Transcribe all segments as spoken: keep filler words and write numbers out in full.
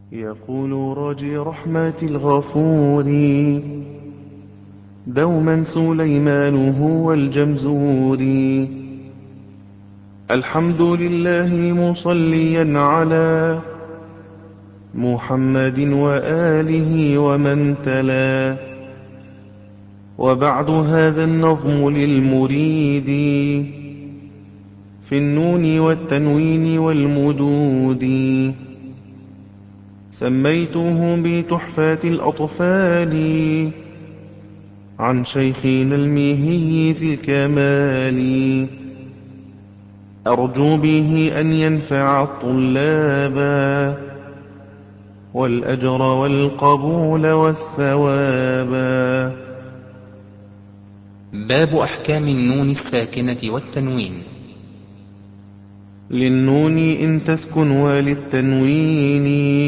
يقول راجي رحمة الغفور دوما سليمان هو الجمزوري. الحمد لله مصليا على محمد وآله ومن تلا. وبعد هذا النظم للمريد في النون والتنوين والمدود، سميته بتحفات الأطفال عن شيخنا الميهي في الكمال. أرجو به أن ينفع الطلاب والأجر والقبول والثواب. باب أحكام النون الساكنة والتنوين. للنون إن تسكن وللتنوين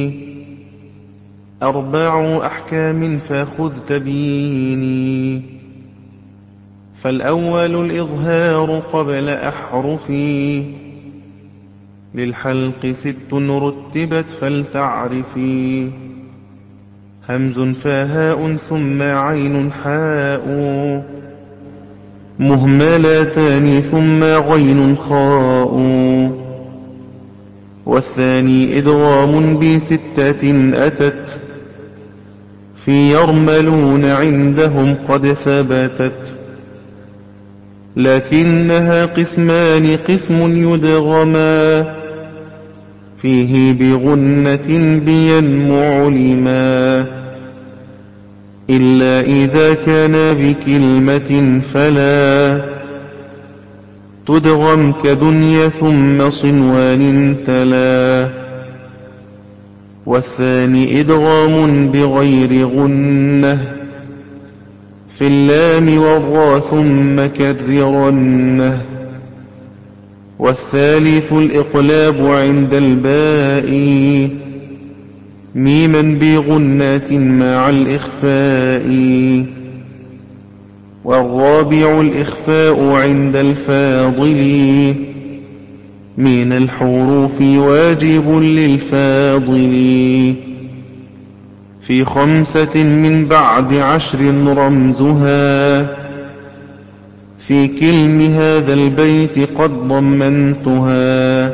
أربع أحكام فخذ تبيني. فالأول الإظهار قبل أحرفي، للحلق ست رتبت فلتعرفي. همز فهاء ثم عين حاء، مهملتان ثم غين خاء. والثاني إدغام بستة أتت، في يرملون عندهم قد ثبتت. لكنها قسمان، قسم يدغما فيه بغنة بينمو علما، إلا إذا كان بكلمة فلا تدغم كدنيا ثم صنوان تلا. والثاني إدغام بغير غنة في اللام والراء ثم كررنه. والثالث الإقلاب عند الباء، ميما بغنة مع الإخفاء. والرابع الإخفاء عند الفاضل، من الحروف واجب للفاضل. في خمسة من بعد عشر رمزها، في كلم هذا البيت قد ضمنتها.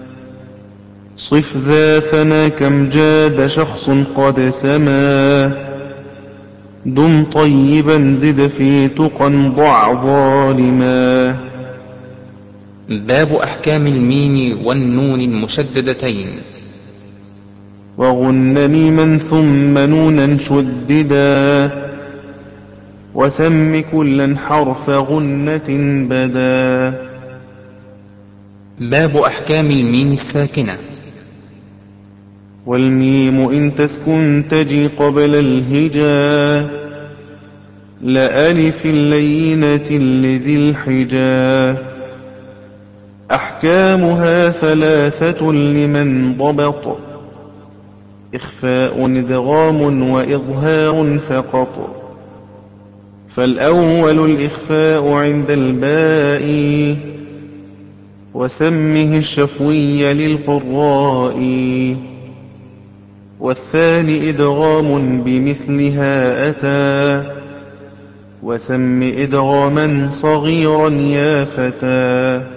صف ذا ثنا كم جاد شخص قد سما، دم طيبا زد في تقى ضع ظالما. باب أحكام الميم والنون المشددتين. وغن ميما ثم نونا شددا، وسم كلا حرف غنة بدا. باب أحكام الميم الساكنة. والميم إن تسكن تجي قبل الهجا، لألف اللينة لذي الحجا. أحكامها ثلاثة لمن ضبط، إخفاء إدغام وإظهار فقط. فالأول الإخفاء عند الباء، وسمه الشفوي للقراء. والثاني إدغام بمثلها أتى، وسم إدغاما صغيرا يا فتى.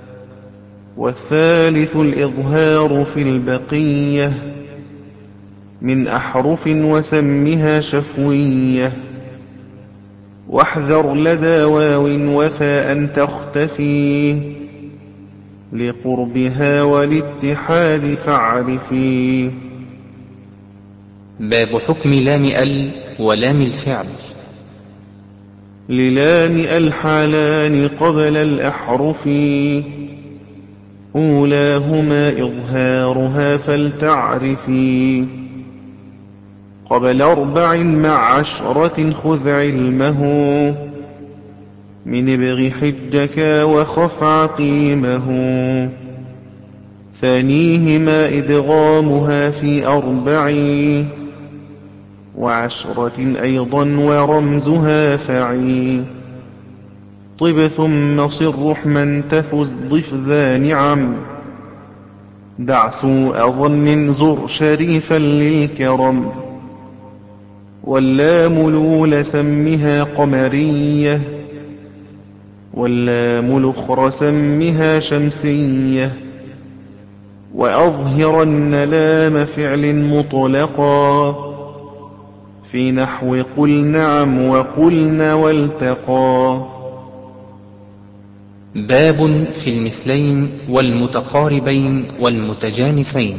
والثالث الإظهار في البقية من أحرف، وسمها شفوية. واحذر لدى واو وفاء تختفي، لقربها والاتحاد فاعرفي. باب حكم لام ال ولام الفعل. للام الحالان قبل الأحرف، أولاهما إظهارها فلتعرفي. قبل أربع مع عشرة خذ علمه، من ابغ حجك وخف عقيمه. ثانيهما إدغامها في أربع، وعشرة أيضا ورمزها فعي. طب ثم صر رحما تفز ضف ذا نعم، دع سوء ظن زر شريفا للكرم. واللام لول سمها قمرية، واللام الأخر سمها شمسية. وأظهرن لام فعل مطلقا في نحو قل نعم وقلن والتقى. باب في المثلين والمتقاربين والمتجانسين.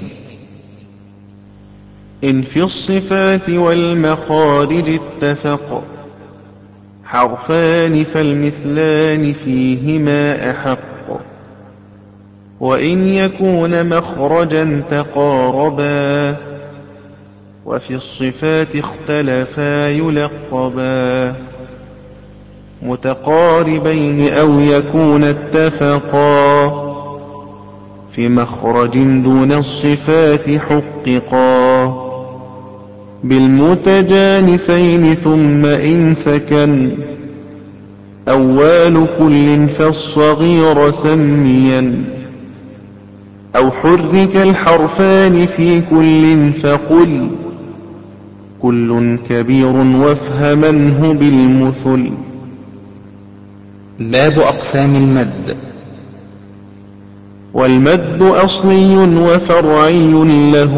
إن في الصفات والمخارج اتفق حرفان فالمثلان فيهما أحق. وإن يكون مخرجا تقاربا وفي الصفات اختلفا يلقبا. متقاربين أو يكون اتفقا في مخرج دون الصفات حققا. بالمتجانسين ثم إن سكن أول كل فالصغير سميا. أو حرك الحرفان في كل فقل كل كبير وافهمنه بالمثل. باب أقسام المد. والمد أصلي وفرعي له،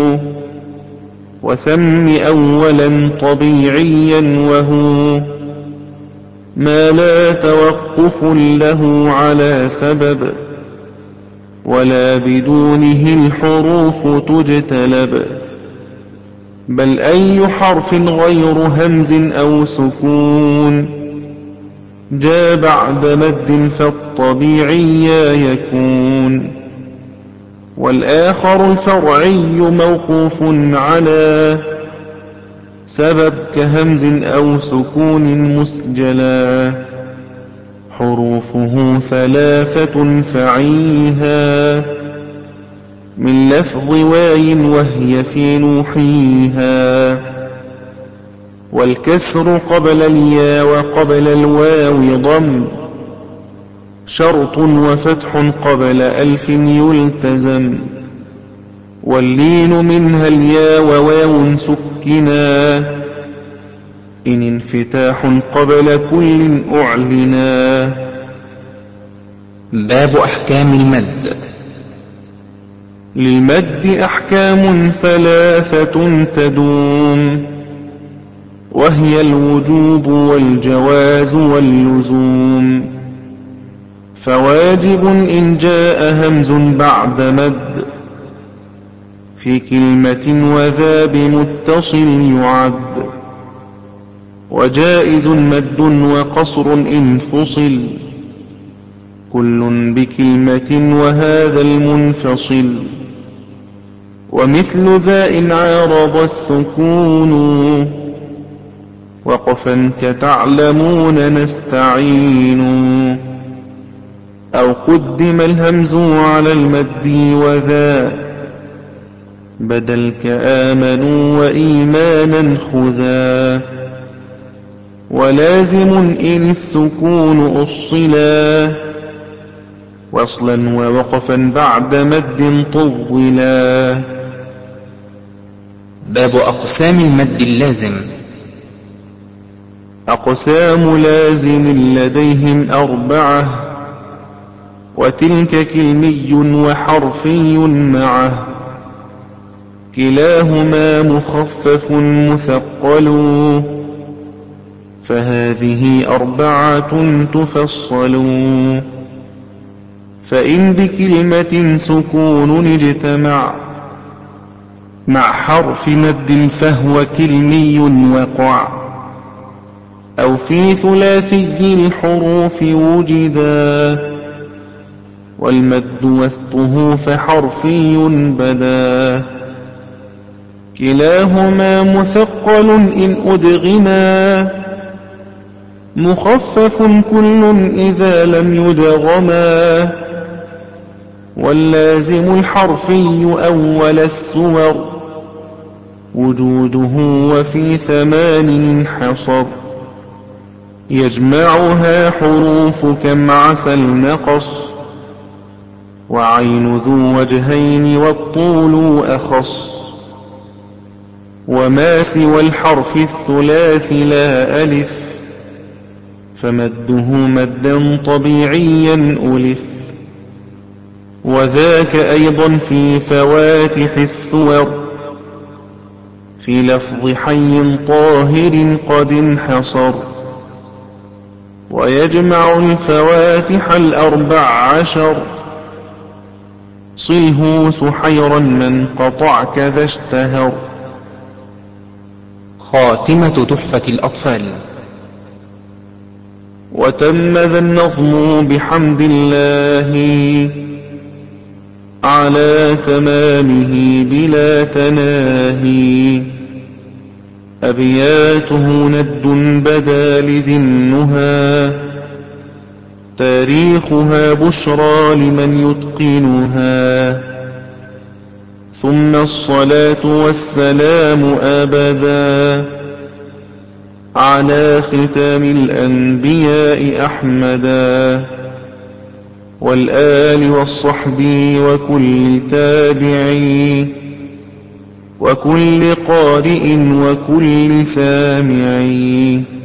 وسم أولا طبيعيا وهو ما لا توقف له على سبب ولا بدونه الحروف تجتلب. بل أي حرف غير همز أو سكون جاء بعد مد فالطبيعي يكون. والآخر الفرعي موقوف على سبب كهمز أو سكون مسجلا. حروفه ثلاثة فعيها من لفظ واي وهي في نوحيها. والكسر قبل الياء وقبل الواو ضم شرط وفتح قبل ألف يلتزم. واللين منها الياء وواو سكنا إن انفتاح قبل كل أعلنا. باب أحكام المد. للمد أحكام ثلاثة تدوم، وهي الوجوب والجواز واللزوم. فواجب إن جاء همز بعد مد في كلمة وذا بمتصل يعد. وجائز مد وقصر إن فصل كل بكلمة وهذا المنفصل. ومثل ذا إن عارض السكون وقفا كتعلمون نستعين. أو قدم الهمز على المد وذا بدل كآمنوا وإيمانا خذا. ولازم إن السكون أصلا وصلا ووقفا بعد مد طولا. باب أقسام المد اللازم. أقسام لازم لديهم أربعة، وتلك كلمي وحرفي معه. كلاهما مخفف مثقل فهذه أربعة تفصل. فإن بكلمة سكون اجتمع مع حرف مد فهو كلمي وقع. أو في ثلاثي الحروف وجدا والمد وسطه فحرفي بدا. كلاهما مثقل إن أدغما مخفف كل إذا لم يدغما. واللازم الحرفي أول السور وجوده وفي ثمان انحصر. يجمعها حروف كم عسل نقص وعين ذو وجهين والطول أخص، وما سوى الحرف الثلاث لا ألف فمده مدا طبيعيا ألف. وذاك أيضا في فواتح السور في لفظ حي طاهر قد انحصر. ويجمع الفواتح الأربع عشر صله سحيرا من قطع كذا اشتهر. خاتمة تحفة الأطفال. وتم ذا النظم بحمد الله على تمامه بلا تناهي. أبياته ند بدا لذي النهى تاريخها بشرى لمن يتقنها. ثم الصلاة والسلام أبدا على ختام الأنبياء أحمدا والآل والصحب وكل تابعي وكل قارئ وكل سامعي.